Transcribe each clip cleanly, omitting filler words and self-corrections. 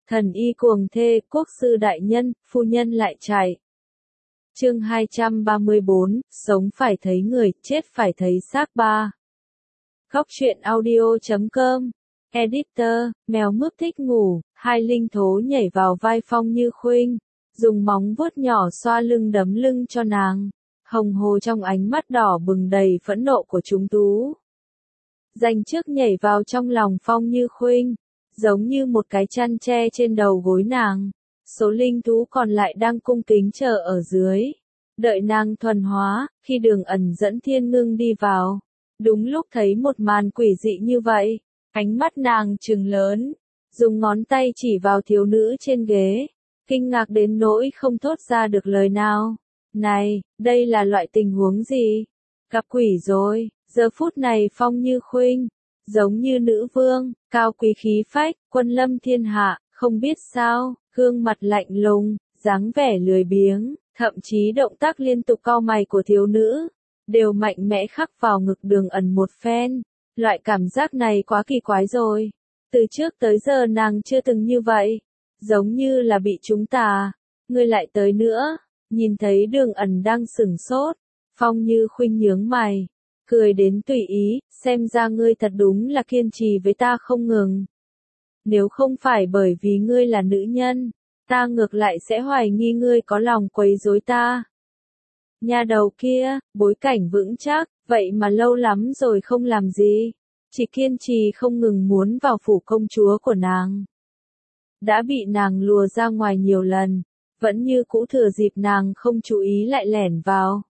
Thần y cuồng thê, quốc sư đại nhân, phu nhân lại chạy. Chương 234, sống phải thấy người, chết phải thấy xác ba. Góc truyện audio.com. Editor, mèo mướp thích ngủ, hai linh thố nhảy vào vai Phong Như Khuynh, dùng móng vuốt nhỏ xoa lưng đấm lưng cho nàng, hồng hồ trong ánh mắt đỏ bừng đầy phẫn nộ của chúng tú. Dành trước nhảy vào trong lòng Phong Như Khuynh, giống như một cái chăn tre trên đầu gối nàng. Số linh thú còn lại đang cung kính chờ ở dưới, đợi nàng thuần hóa. Khi Đường Ẩn dẫn Thiên Ngưng đi vào, đúng lúc thấy một màn quỷ dị như vậy, ánh mắt nàng trừng lớn, dùng ngón tay chỉ vào thiếu nữ trên ghế, kinh ngạc đến nỗi không thốt ra được lời nào. Này, đây là loại tình huống gì? Gặp quỷ rồi. Giờ phút này Phong Như Khuynh, giống như nữ vương, cao quý khí phách, quân lâm thiên hạ, không biết sao, gương mặt lạnh lùng, dáng vẻ lười biếng, thậm chí động tác liên tục cau mày của thiếu nữ, đều mạnh mẽ khắc vào ngực Đường Ẩn một phen. Loại cảm giác này quá kỳ quái rồi. Từ trước tới giờ nàng chưa từng như vậy, giống như là bị trúng tà. Ngươi lại tới nữa. Nhìn thấy Đường Ẩn đang sửng sốt, Phong Như Khuynh nhướng mày, cười đến tùy ý, xem ra ngươi thật đúng là kiên trì với ta không ngừng. Nếu không phải bởi vì ngươi là nữ nhân, ta ngược lại sẽ hoài nghi ngươi có lòng quấy rối ta. Nhà đầu kia, bối cảnh vững chắc, vậy mà lâu lắm rồi không làm gì, chỉ kiên trì không ngừng muốn vào phủ công chúa của nàng. Đã bị nàng lùa ra ngoài nhiều lần, vẫn như cũ thừa dịp nàng không chú ý lại lẻn vào.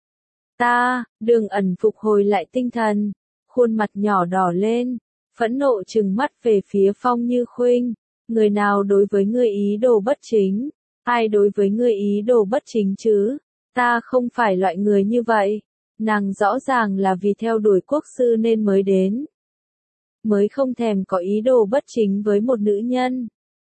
Đường Ẩn phục hồi lại tinh thần, khuôn mặt nhỏ đỏ lên, phẫn nộ trừng mắt về phía Phong Như Khuynh. Người nào đối với ngươi ý đồ bất chính? Ai đối với ngươi ý đồ bất chính chứ? Ta không phải loại người như vậy. Nàng rõ ràng là vì theo đuổi quốc sư nên mới đến. Mới không thèm có ý đồ bất chính với một nữ nhân.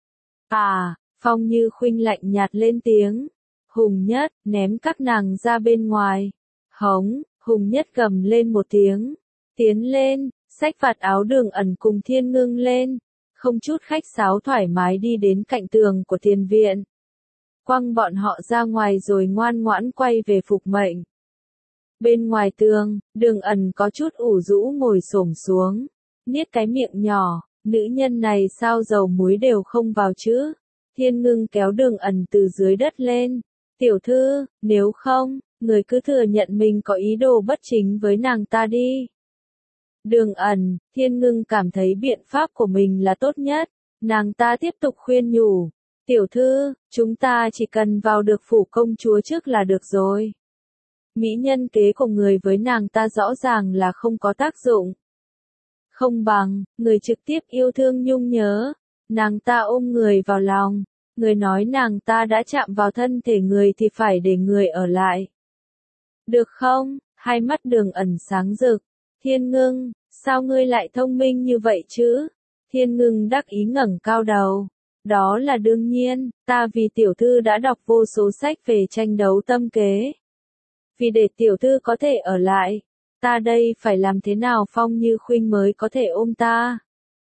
Phong Như Khuynh lạnh nhạt lên tiếng. Hùng Nhất, ném các nàng ra bên ngoài. Hống, Hùng Nhất gầm lên một tiếng. Tiến lên, xách vạt áo Đường Ẩn cùng Thiên Ngưng lên. Không chút khách sáo thoải mái đi đến cạnh tường của tiền viện. Quăng bọn họ ra ngoài rồi ngoan ngoãn quay về phục mệnh. Bên ngoài tường, Đường Ẩn có chút ủ rũ ngồi xổm xuống, niết cái miệng nhỏ. Nữ nhân này sao dầu muối đều không vào chứ? Thiên Ngưng kéo Đường Ẩn từ dưới đất lên. Tiểu thư, nếu không, người cứ thừa nhận mình có ý đồ bất chính với nàng ta đi. Đường Ẩn, Thiên Ngưng cảm thấy biện pháp của mình là tốt nhất. Nàng ta tiếp tục khuyên nhủ. Tiểu thư, chúng ta chỉ cần vào được phủ công chúa trước là được rồi. Mỹ nhân kế của người với nàng ta rõ ràng là không có tác dụng. Không bằng, người trực tiếp yêu thương nhung nhớ. Nàng ta ôm người vào lòng. Người nói nàng ta đã chạm vào thân thể người thì phải để người ở lại. Được không? Hai mắt Đường Ẩn sáng rực. Thiên Ngưng, sao ngươi lại thông minh như vậy chứ? Thiên Ngưng đắc ý ngẩng cao đầu. Đó là đương nhiên, ta vì tiểu thư đã đọc vô số sách về tranh đấu tâm kế. Vì để tiểu thư có thể ở lại, ta đây phải làm thế nào Phong Như Khuynh mới có thể ôm ta?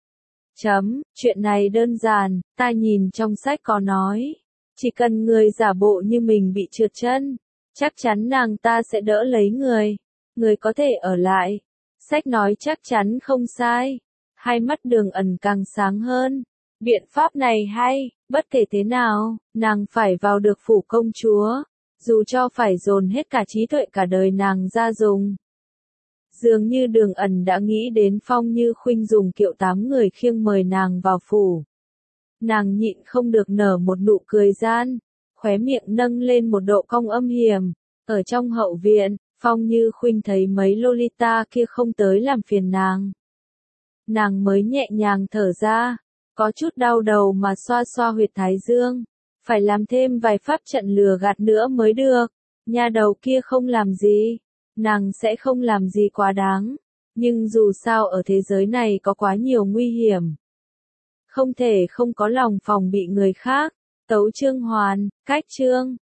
Chuyện này đơn giản, ta nhìn trong sách có nói. Chỉ cần người giả bộ như mình bị trượt chân, chắc chắn nàng ta sẽ đỡ lấy người. Người có thể ở lại. Sách nói chắc chắn không sai. Hai mắt Đường Ẩn càng sáng hơn. Biện pháp này hay, bất kể thế nào, nàng phải vào được phủ công chúa. Dù cho phải dồn hết cả trí tuệ cả đời nàng ra dùng. Dường như Đường Ẩn đã nghĩ đến Phong Như Khuynh dùng kiệu 8 người khiêng mời nàng vào phủ. Nàng nhịn không được nở một nụ cười gian, khóe miệng nâng lên một độ cong âm hiểm. Ở trong hậu viện, Phong Như Khuynh thấy mấy Lolita kia không tới làm phiền nàng. Nàng mới nhẹ nhàng thở ra, có chút đau đầu mà xoa xoa huyệt thái dương. Phải làm thêm vài pháp trận lừa gạt nữa mới được. Nhà đầu kia không làm gì. Nàng sẽ không làm gì quá đáng. Nhưng dù sao ở thế giới này có quá nhiều nguy hiểm. Không thể không có lòng phòng bị người khác. Tấu chương hoàn, cách chương.